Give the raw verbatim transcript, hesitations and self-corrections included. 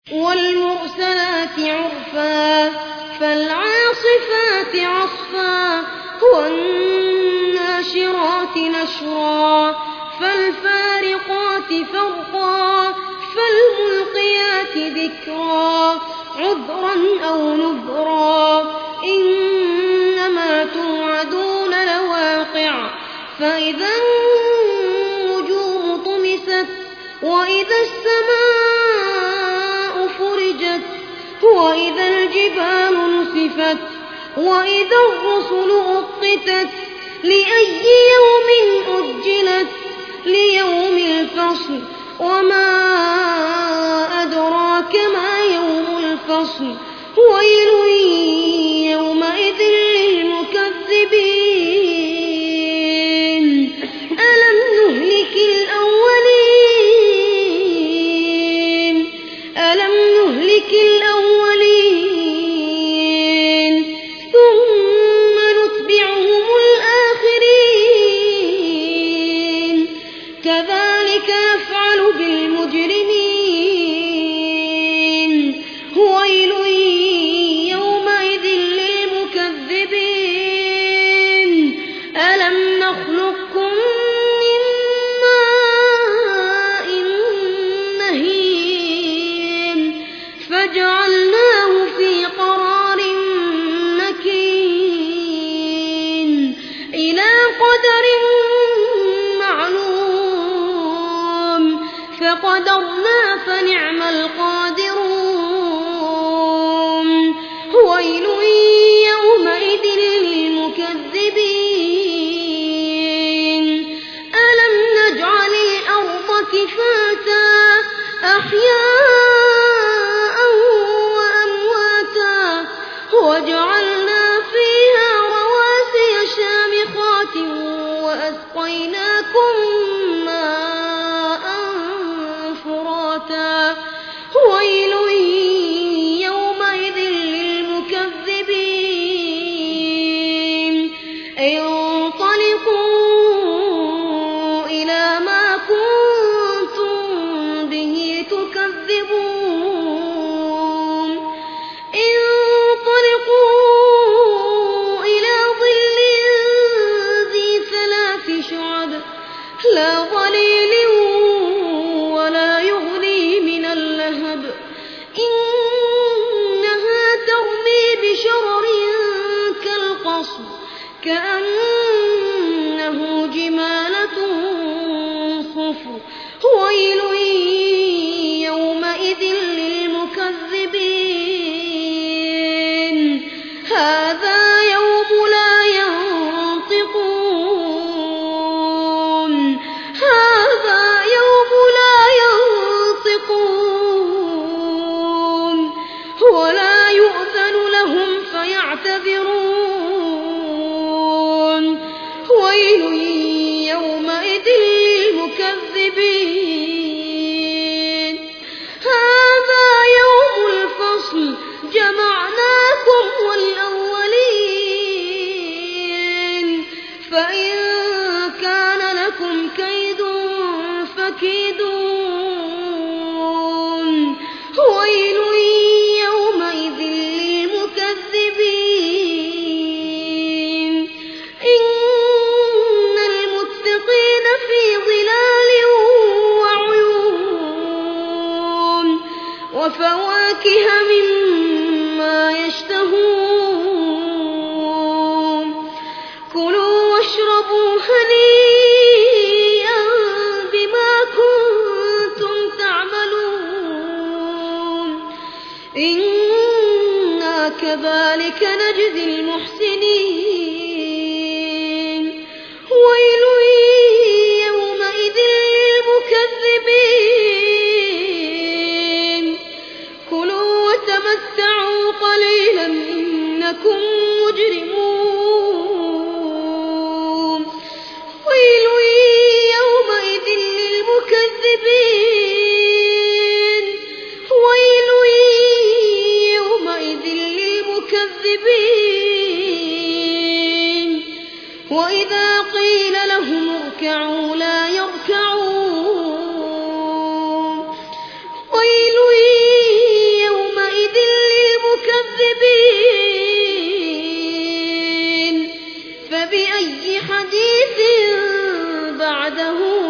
والمرسلات عرفا فالعاصفات عصفا والناشرات نشرا فالفارقات فرقا فالملقيات ذكرا عذرا أو نذرا إنما توعدون لواقع فإذا النجوم طمست وإذا السماء فرجت وإذا الجبال نسفت وإذا الرسل أقتت لأي يوم أجلت ليوم الفصل وما أدراك ما يوم الفصل ويل يومئذ للمكذبين ألم نهلك الأولين ألم نهلك الأولين ثم نتبعهم الآخرين كذلك نفعل بالمجرمين ويل يومئذ للمكذبين ألم نخلقكم من ماء مهين فجعلناه في قرار مكين إلى قدر معلوم فقدرنا فنعم القادرون ويل يومئذ للمكذبين ألم نجعل الأرض كفاتا أحياء وأمواتا وجعلنا فيها رواسي شامخات وأسقيناكم ماء فراتا ويل يومئذ للمكذبين انطلقوا إلى ما كنتم به تكذبون انطلقوا إلى ظل ذي ثلاث شعب لا ظليل ولا يغني من اللهب إنها ترمي بشرر كالقصر كأنه جمالة صفر ويل يومئذ للمكذبين هذا يوم لا ينطقون هذا يوم لا ينطقون ولا يؤذن لهم فيعتذرون ويل يومئذ للمكذبين هذا يوم الفصل جمعناكم والأولين فإن كان لكم كيد فكيدون ويل يومئذ للمكذبين إن المتقين في ظلال وعيون وفواكه مما يشتهون كلوا واشربوا هنيئا بما كنتم تعملون إنا كذلك نجزي المحسنين ويل يومئذ للمكذبين كلوا وتمتعوا قليلا إنكم مجرمون ويل يومئذ للمكذبين ويل يومئذ للمكذبين وإذا قيل لهم اركعوا لا يركعون ويل بحديث بعده